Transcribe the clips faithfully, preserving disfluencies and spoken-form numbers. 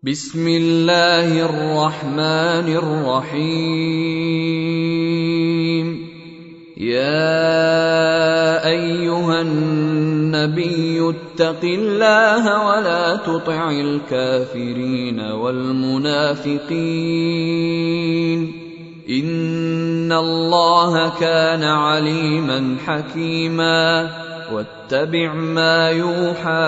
بسم الله الرحمن الرحيم. يا أيها النبي اتق الله ولا تطع الكافرين والمنافقين إن الله كان عليما حكيما. واتبع ما يوحى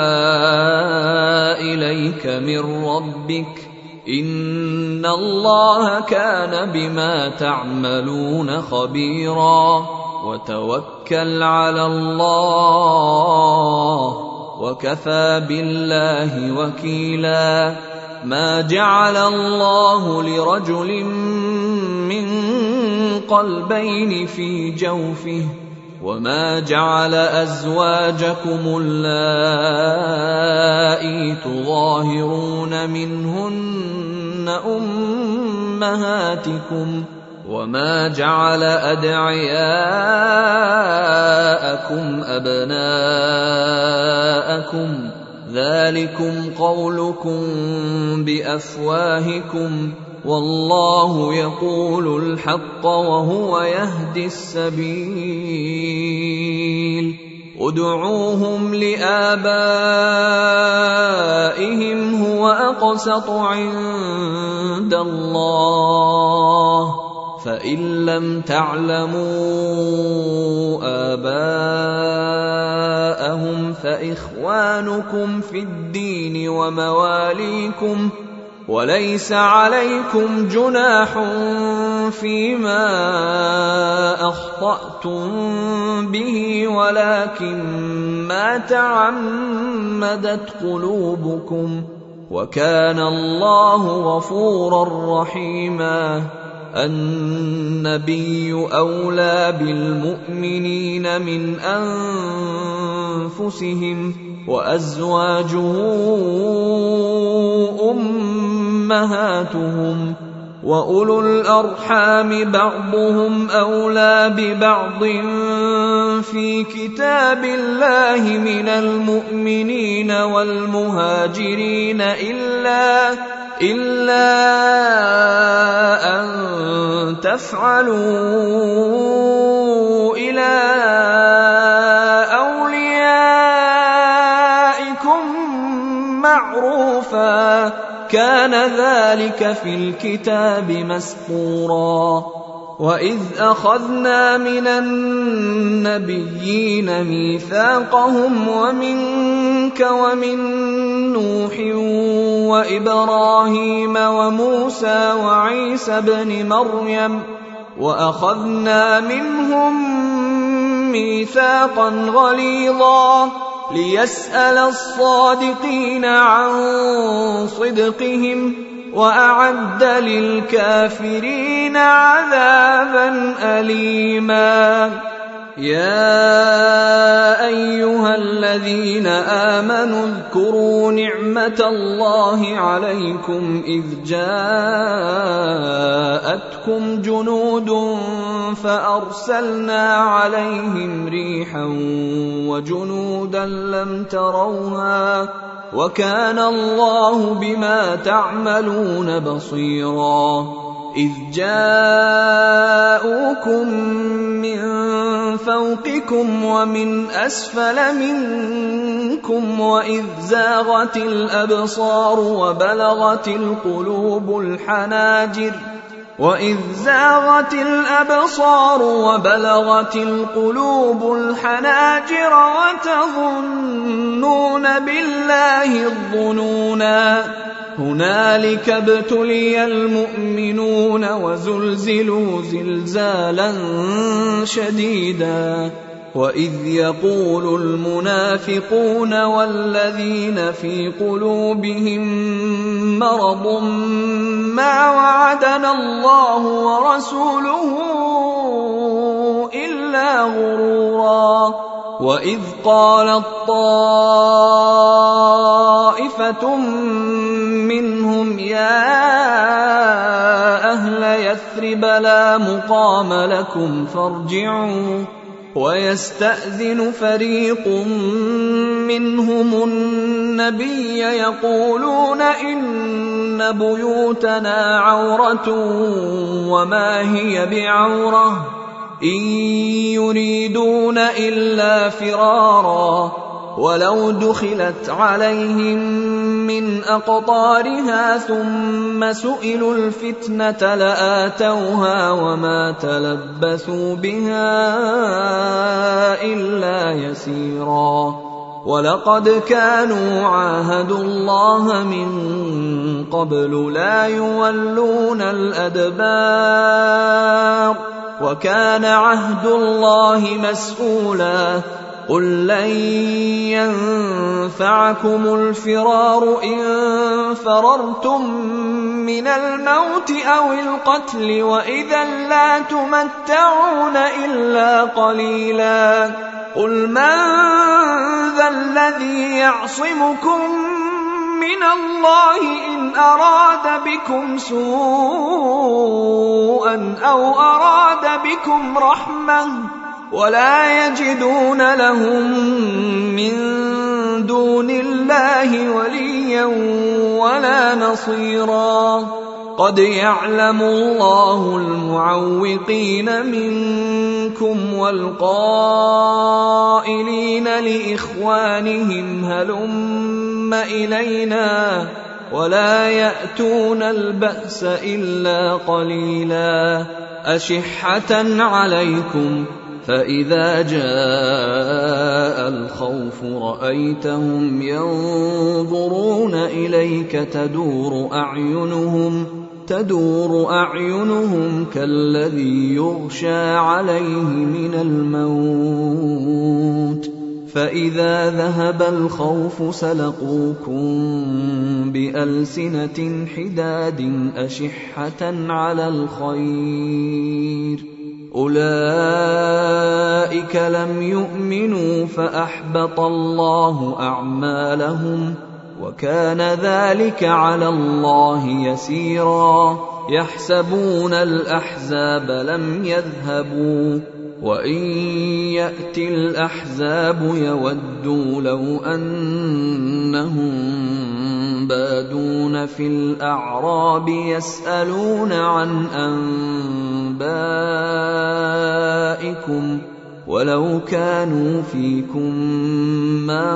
إليك من ربك إن الله كان بما تعملون خبيرا. وتوكل على الله وكفى بالله وكيلا. ما جعل الله لرجل من قلبين في جوفه وما جعل أزواجكم اللائي تظاهرون منهن أمهاتكم وما جعل أدعياءكم أبناءكم ذلكم قولكم بأفواهكم والله يقول الحق وهو يهدي السبيل. ادعوهم لآبائهم هو أقسط عند الله فإن لم تعلموا آباءهم فإخوانكم في الدين ومواليكم وليس عليكم جناح فيما أخطأتم به ولكن ما تعمدت قلوبكم وكان الله غفورا رحيما. النبي أولى بالمؤمنين من أنفسهم وأزواجه أمهاتهم وأولو الأرحام بعضهم أولى ببعض في كتاب الله من المؤمنين والمهاجرين إلا إلا أن تفعلوا إلى أوليائكم معروفا كان ذلك في الكتاب مسطورا. وإذ أخذنا من النبيين ميثاقهم ومنك ومن نوح وإبراهيم وموسى وعيسى ابن مريم وأخذنا منهم ميثاقا غليظا ليسأل الصادقين عن صدقهم وأعد للكافرين عذابا أليما. يا أيها الذين آمنوا اذكروا نعمة الله عليكم إذ جاءتكم جنود فأرسلنا عليهم ريحا وجنودا لم تروها وكان الله بما تعملون بصيرا. إذ جاءوكم من فوقكم ومن أسفل منكم وإذ زاغت الأبصار وبلغت القلوب الحناجر وإذ زاغت الأبصار وبلغت القلوب الحناجر وتظنون بالله الظنونا. هنالك ابتلي المؤمنون وزلزلوا زلزالا شديدا. وإذ يقول المنافقون والذين في قلوبهم مرض ما وعدنا الله ورسوله إلا غرورا. وإذ قالت طائفة منهم يا أهل يثرب لا مقام لكم فارجعوا ويستأذن فريق منهم النبي يقولون إن إن بيوتنا عورة وما هي بعورة إن يريدون إلا فرارا ولو دخلت عليهم من أقطارها ثم سئلوا الفتنة لآتوها وما تلبثوا بها إلا يسيرا ولقد كانوا عاهدوا الله من قبل لا يولون الأدبار وكان عهد الله مسؤولا قل لن ينفعكم الفرار إن فررتم من الموت أو القتل وإذا لا تمتعون إلا قليلا قل من ذا الذي يعصمكم من الله إن أراد بكم سوءا أو أراد بكم رحمة ولا يجدون لهم من دون الله وليا ولا نصيرا قد يعلم الله المعوقين منكم والقائلين لإخوانهم هلم إلينا ولا يأتون البأس إلا قليلا أشحة عليكم فإذا جاء الخوف رأيتهم ينظرون إليك تدور أعينهم تدور أعينهم كالذي يغشى عليه من الموت فإذا ذهب الخوف سلقوكم بألسنة حداد أشحة على الخير أولئك لم يؤمنوا فأحبط الله أعمالهم وكان ذلك على الله يسيرا يحسبون الأحزاب لم يذهبوا وإن يأتي الأحزاب يودوا لو أنهم بادون في الأعراب يسألون عن أنبائكم ولو كانوا فيكم ما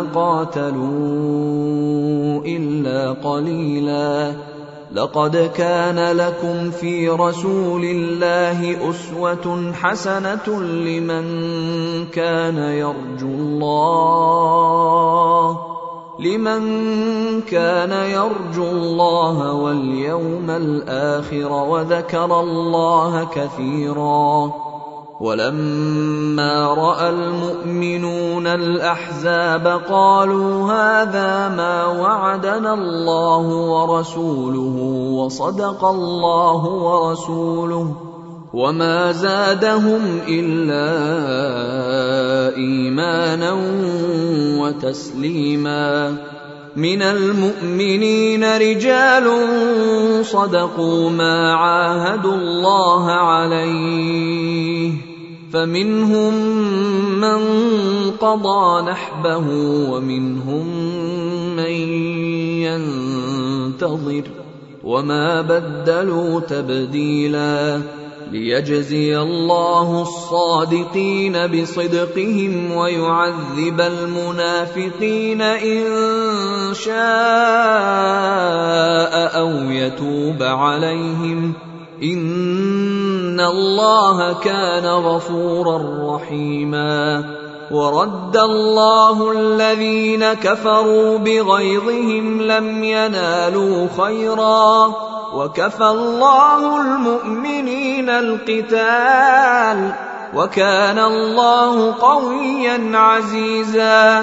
قاتلوا إلا قليلا لقد كان لكم في رسول الله أسوة حسنة لمن كان يرجو الله لمن كان يرجو الله واليوم الآخر وذكر الله كثيرا ولما رأى المؤمنون الأحزاب قالوا هذا ما وعدنا الله ورسوله وصدق الله ورسوله وما زادهم إلا إيمانا وتسليما من المؤمنين رجال صدقوا ما عاهدوا الله عليه فمنهم من قضى نحبه ومنهم من ينتظر وما بدلوا تبديلا ليجزي الله الصادقين بصدقهم ويعذب المنافقين إن شاء أو يتوب عليهم إن الله كان غفورا رحيما ورد الله الذين كفروا بغيظهم لم ينالوا خيرا وكفى الله المؤمنين القتال وكان الله قويا عزيزا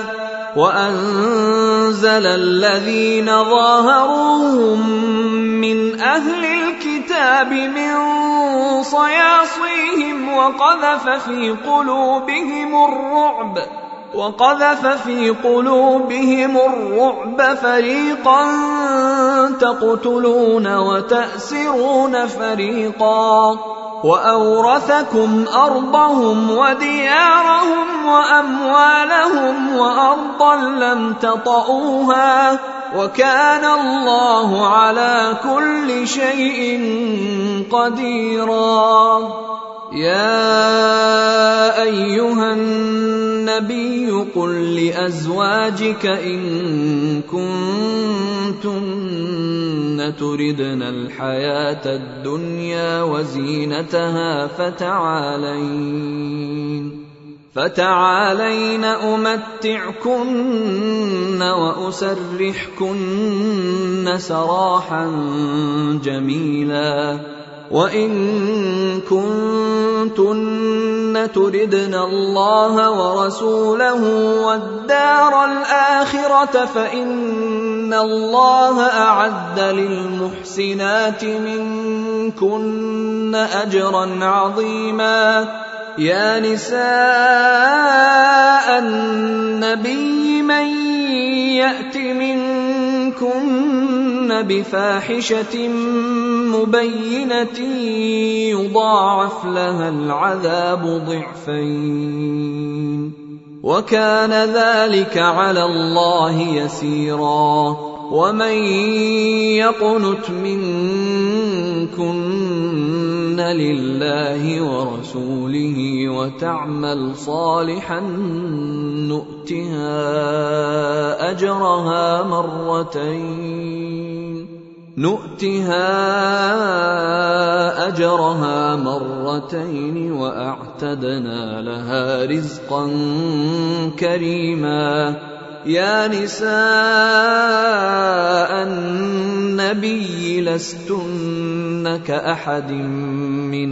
وأنزل الذين ظاهروهم من أهل الكتاب من صياصيهم وقذف في قلوبهم الرعب وقذف في قلوبهم الرعب فريقا تقتلون وتأسرون فريقا وأورثكم أرضهم وديارهم وأموالهم وأرضا لم تطئوها وكان الله على كل شيء قديرا. يا أيها النبي قل لأزواجك إن كنتن تردن الحياة الدنيا وزينتها فتعالين فتعالين أمتعكن وأسرحكن سراحا جميلا. وإن كنتن تردن الله ورسوله والدار الآخرة فإن الله أعد للمحسنات منكن أجرا عظيما. يا نساء النبي من يأت منكن بفاحشة مبينة يضاعف لها العذاب ضعفين وكان ذلك على الله يسيرا. ومن يقنت منكن لله ورسوله وتعمل صالحا نؤتها أجرها مرتين نؤتها أجرها مرتين وأعتدنا لها رزقا كريما. يا نساء النبي لستن كأحد من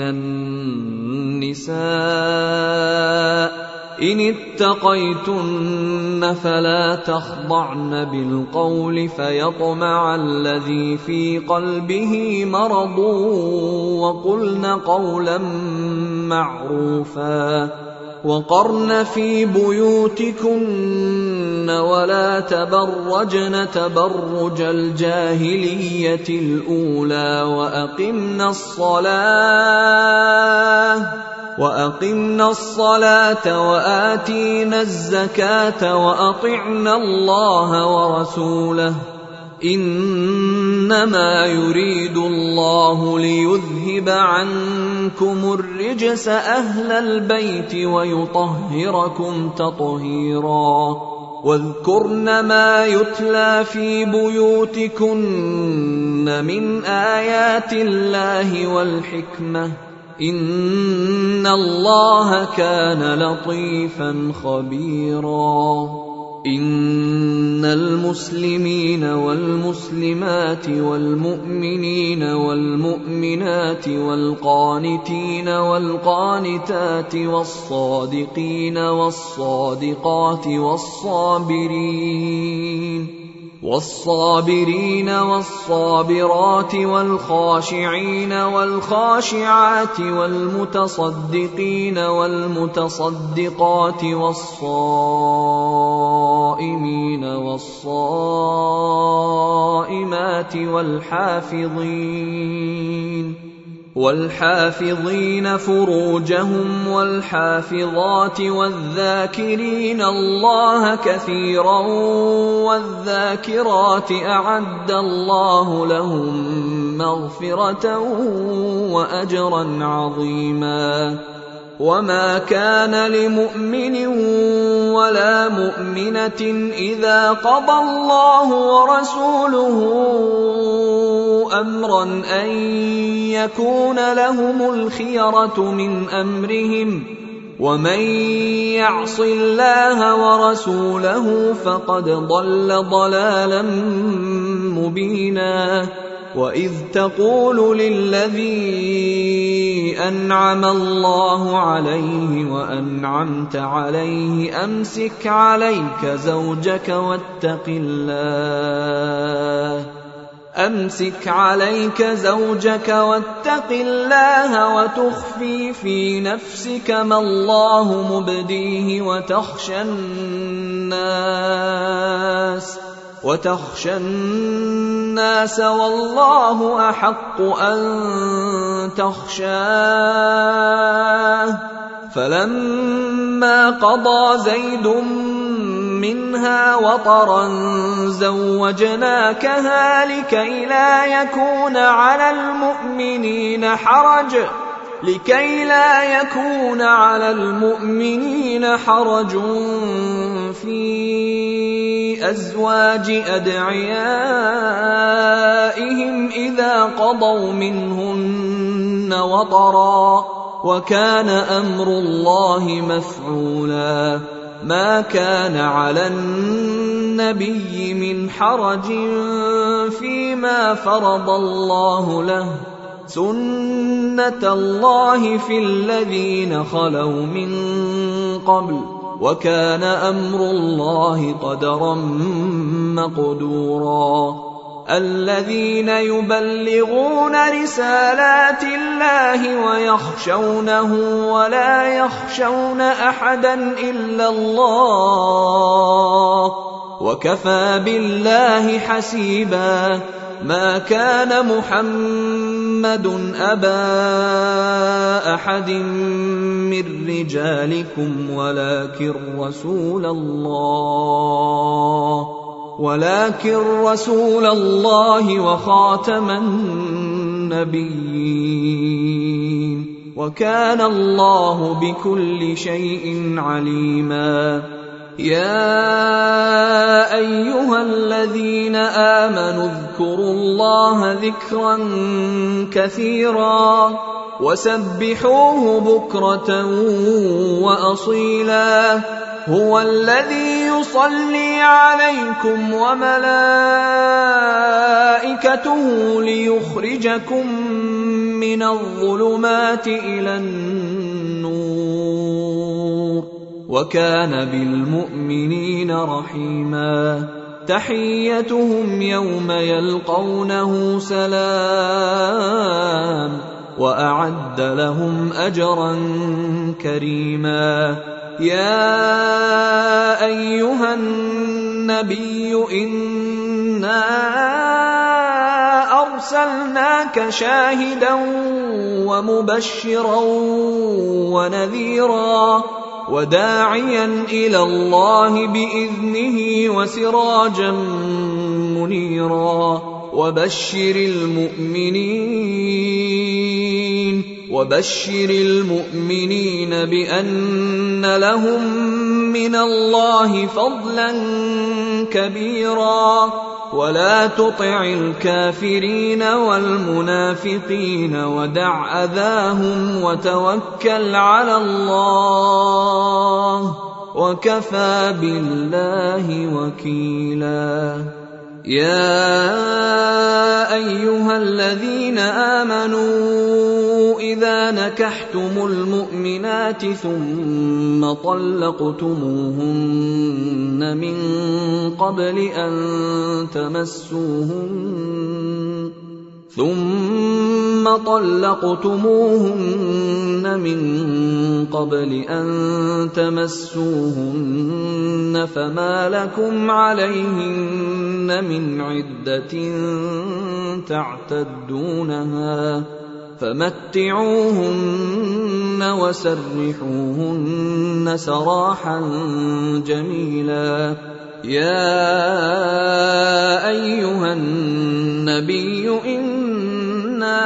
النساء إن اتقيتن فلا تخضعن بالقول فيطمع الذي في قلبه مرض وقلن قولا معروفا. وقرن في بيوتكن ولا تبرجن تبرج الجاهلية الأولى وأقمنا الصلاة وأقمنا الصلاة وآتينا الزكاة وأطعنا الله ورسوله إنما يريد الله ليذهب عنكم الرجس أهل البيت ويطهركم تطهيرا. واذكرن ما يتلى في بيوتكن من آيات الله والحكمة إن الله كان لطيفا خبيرا. إن المسلمين والمسلمات والمؤمنين والمؤمنات والقانتين والقانتات والصادقين والصادقات والصابرين والصابرين والصابرات والخاشعين والخاشعات والمتصدقين والمتصدقات والصائمين والصائمات والحافظين والحافظين فروجهم والحافظات والذاكرين الله كثيرا والذاكرات أعد الله لهم مغفرة وأجرا عظيما. وما كان لمؤمن ولا مؤمنة إذا قضى الله ورسوله أمرا أن يكون لهم الخيرة من أمرهم ومن يعص الله ورسوله فقد ضل ضلالا مبينا. وإذ تقول للذي أنعم الله عليه وأنعمت عليه أمسك عليك زوجك واتق الله أمسك عليك زوجك واتق الله وتخفي في نفسك ما الله مبديه وتخشى الناس وتخشى الناس والله أحق أن تخشاه. فلما قضى زيد منها وطرا زوجناكها لكي لا يكون على المؤمنين حرج لكي لا يكون على المؤمنين حرج في أزواج أدعيائهم إذا قضوا منهن وطرا وكان أمر الله مفعولا ما كان على النبي من حرج فيما فرض الله له سنة الله في الذين خلوا من قبل وكان أمر الله قدرا مقدورا الذين يبلغون رسالات الله ويخشونه ولا يخشون أحدا إلا الله وكفى بالله حسيبا ما كان محمد أبا أحد من رجالكم ولكن رسول الله ولكن رسول الله وخاتم النبيين وكان الله بكل شيء عليما يا أيها الذين آمنوا اذكروا الله ذكرا كثيرا وسبحوه بكرة وأصيلا هو الذي يصلي عليكم وملائكته ليخرجكم من الظلمات إلى النور وكان بالمؤمنين رحيما تحيتهم يوم يلقونه سلام وأعد لهم أجرا كريما يا أيها النبي إنا أرسلناك شاهدا ومبشرا ونذيرا وداعيا إلى الله بإذنه وسراجا منيرا وبشر المؤمنين وبشر المؤمنين بأن لهم من الله فضلا كبيرا ولا تطع الكافرين والمنافقين ودع أذاهم وتوكل على الله وكفى بالله وكيلا يا أيها الذين آمنوا إذا نكحتم المؤمنات ثم طلقتموهن من قبل أن تمسوهن ثم طلقتموهن من قبل أن تمسوهن فما لكم عليهن من عدة تعتدونها فمتعوهن وسرحوهن سراحا جميلا يا أيها النبي إنا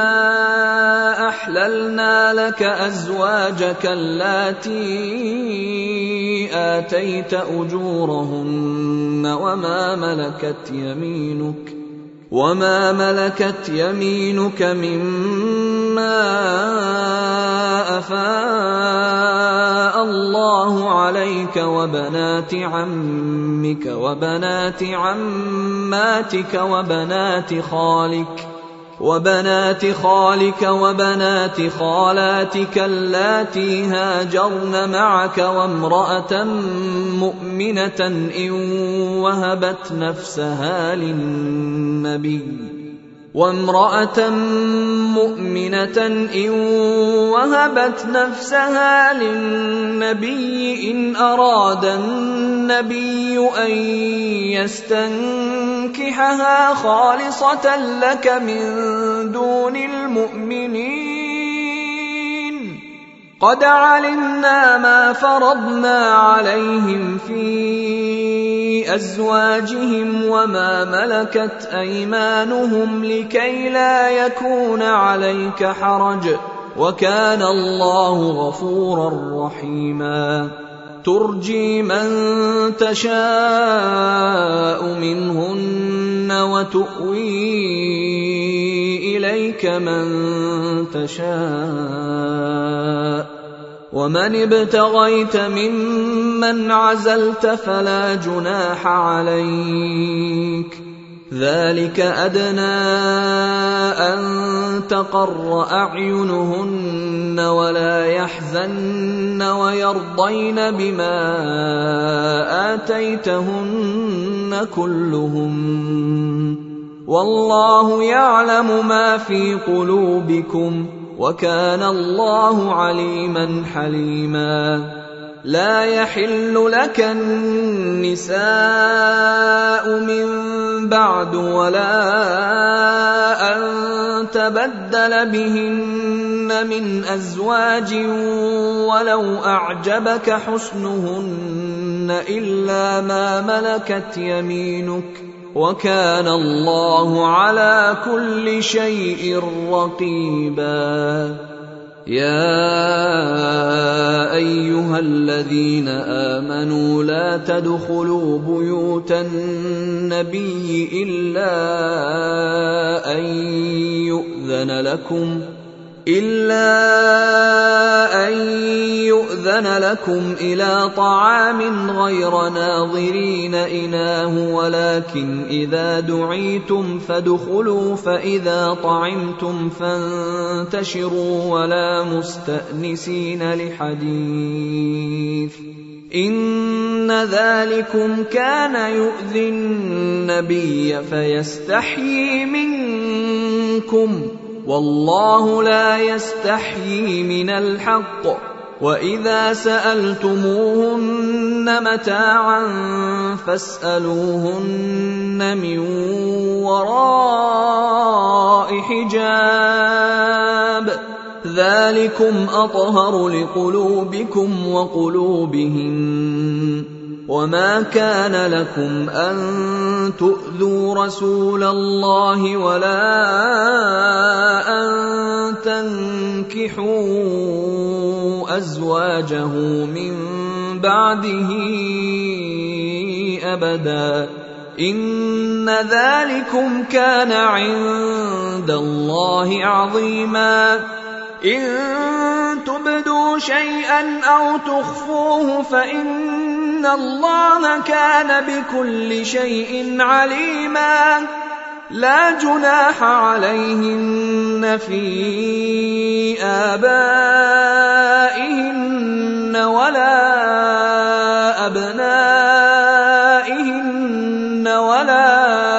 أحللنا لك أزواجك اللاتي آتيت أجورهن وما ملكت يمينك وما ملكت يمينك مما أفاء الله عليك وبنات عمك وبنات عماتك وبنات خالك وبنات خالك وبنات خالاتك اللاتي هاجرن معك وامرأة مؤمنة إن وهبت نفسها للنبي وامرأة مؤمنة إن وهبت نفسها للنبي إن أراد النبي أن يستنكحها خالصة لك من دون المؤمنين قد علمنا ما فرضنا عليهم في أزواجهم وما ملكت أيمانهم لكي لا يكون عليك حرج، وكان الله غفورا رحيما. ترجي من تشاء منهن وتؤوي إليك من تشاء، ومن ابتغيت ممن عزلت فلا جناح عليك، ذلك أدنى أن تقر أعينهن ولا يحزن ويرضين بما آتيتهن كلهم، والله يعلم ما في قلوبكم، وكان الله عليما حليما. لا يحل لك النساء من بعد ولا أن تبدل بهن من أزواج ولو أعجبك حسنهن إلا ما ملكت يمينك، وكان الله على كل شيء رقيبا. يا أيها الذين آمنوا لا تدخلوا بيوت النبي إلا أن يؤذن لكم إلا أن يؤذن لكم إلى طعام غير ناظرين إناه، ولكن إذا دعيتم فادخلوا فإذا طعمتم فانتشروا ولا مستأنسين لحديث، إن ذلكم كان يؤذي النبي فيستحيي منكم، والله لا يستحيي من الحق. وإذا سألتموهن متاعا فاسألوهن من وراء حجاب، ذلكم أطهر لقلوبكم وقلوبهن. وما كان لكم أن تؤذوا رسول الله ولا أن تنكحوا أزواجه من بعده أبدا، إن ذلكم كان عند الله عظيما. إن تبدوا شيئا أو تخفوه فإن الله كان بكل شيء عليما. لا جناح عليهن في آبائهن ولا أبنائهن ولا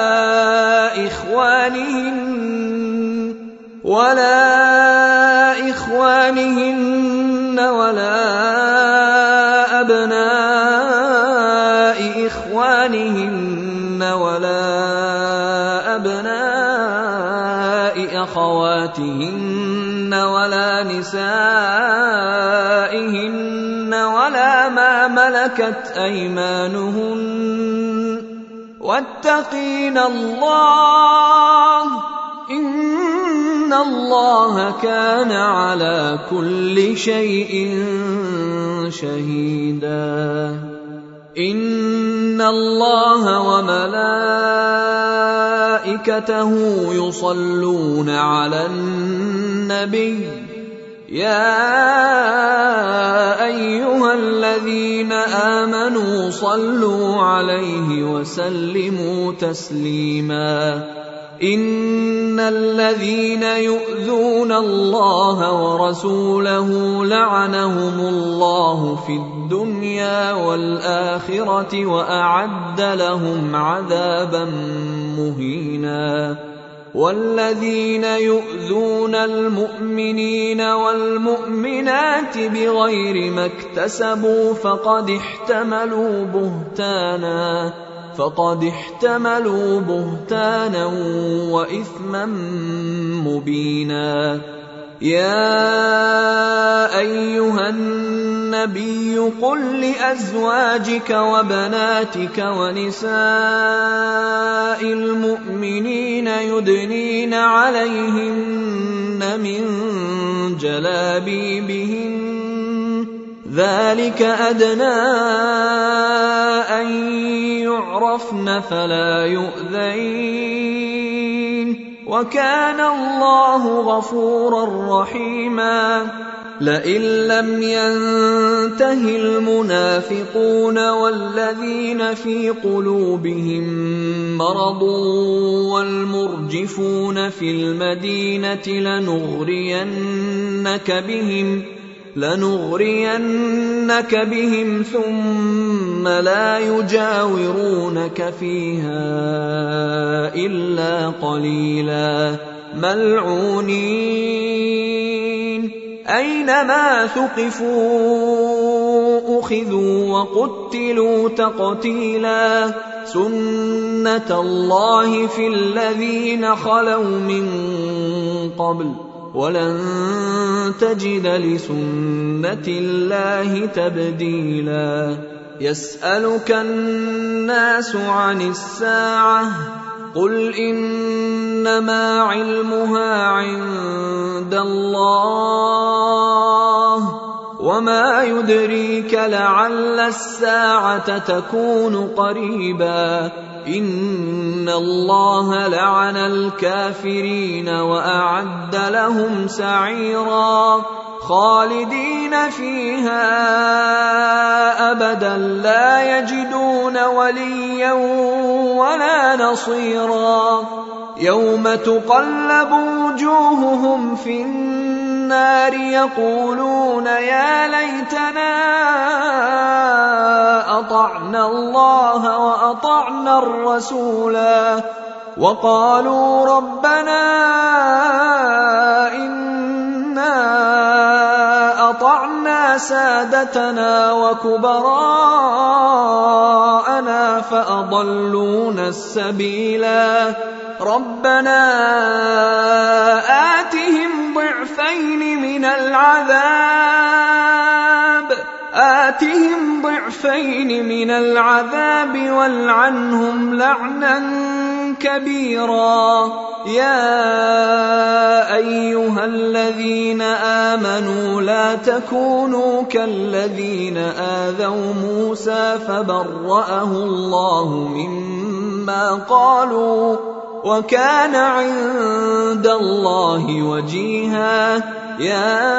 إخوانهن ولا إخوانهن ولا أبناء إخوانهن ولا أبناء أخواتهن ولا نسائهن ولا ما ملكت أيمانهن، واتقين الله إن الله كان على كل شيء شهيدا. إن الله وملائكته يصلون على النبي، يا أيها الذين آمنوا صلوا عليه وسلموا تسليما. إن الذين يؤذون الله ورسوله لعنهم الله في الدنيا والآخرة وأعد لهم عذابا مهينا. والذين يؤذون المؤمنين والمؤمنات بغير ما اكتسبوا فقد احتملوا بهتانا فقد احتملوا بهتانا وإثما مبينا. يا أيها النبي قل لأزواجك وبناتك ونساء المؤمنين يدنين عليهن من جلابيبهن ذلك أدنى أن يعرفن فلا يؤذين وكان الله غفورا رحيما لئن لم ينته المنافقون والذين في قلوبهم مرض والمرجفون في المدينة لنغرينك بهم لنغرينك بهم ثم لا يجاورونك فيها إلا قليلا ملعونين أينما ثقفوا أخذوا وقتلوا تقتيلا سنة الله في الذين خلوا من قبل ولن تجد لسنة الله تبديلا يسألك الناس عن الساعة قل إنما علمها عند الله وما يدريك لعل الساعة تكون قريبا إن الله لعن الكافرين وأعد لهم سعيرا خالدين فيها أبدا لا يجدون وليا ولا نصيرا يوم تقلب وجوههم في النار يقولون يا ليتنا أطعنا الله وأطعنا الرسولا وقالوا ربنا إنا أطعنا سادتنا وكبراءنا فأضلونا السبيلا ربنا آتهم ضعفين من العذاب آتهم ضعفين من العذاب والعنهم لعنا كبيرا يا أيها الذين آمنوا لا تكونوا كالذين آذوا موسى فبرأه الله مما قالوا وكان عند الله وجيها يا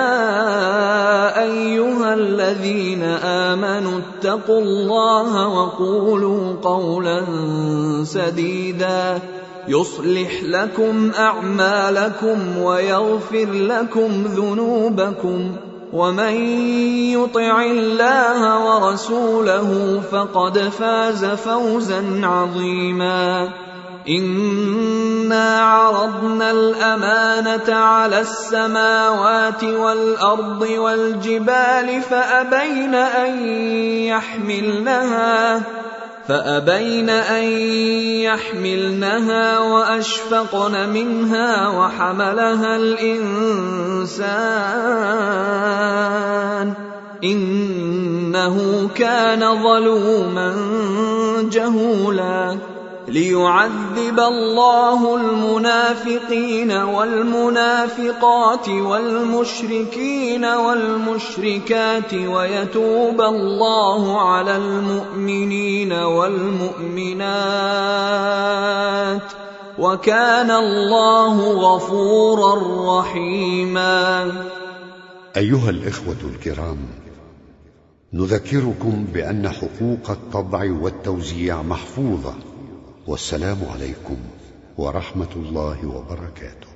أيها الذين آمنوا اتقوا الله وقولوا قولا سديدا يصلح لكم أعمالكم ويغفر لكم ذنوبكم ومن يطع الله ورسوله فقد فاز فوزا عظيما إنا عرضنا الأمانة على السماوات والأرض والجبال فأبين أن يحملنها فأبين أن يحملنها وأشفقن منها وحملها الإنسان إنه كان ظلوما جهولا ليعذب الله المنافقين والمنافقات والمشركين والمشركات ويتوب الله على المؤمنين والمؤمنات وكان الله غفورا رحيما. أيها الإخوة الكرام، نذكركم بأن حقوق الطبع والتوزيع محفوظة، والسلام عليكم ورحمة الله وبركاته.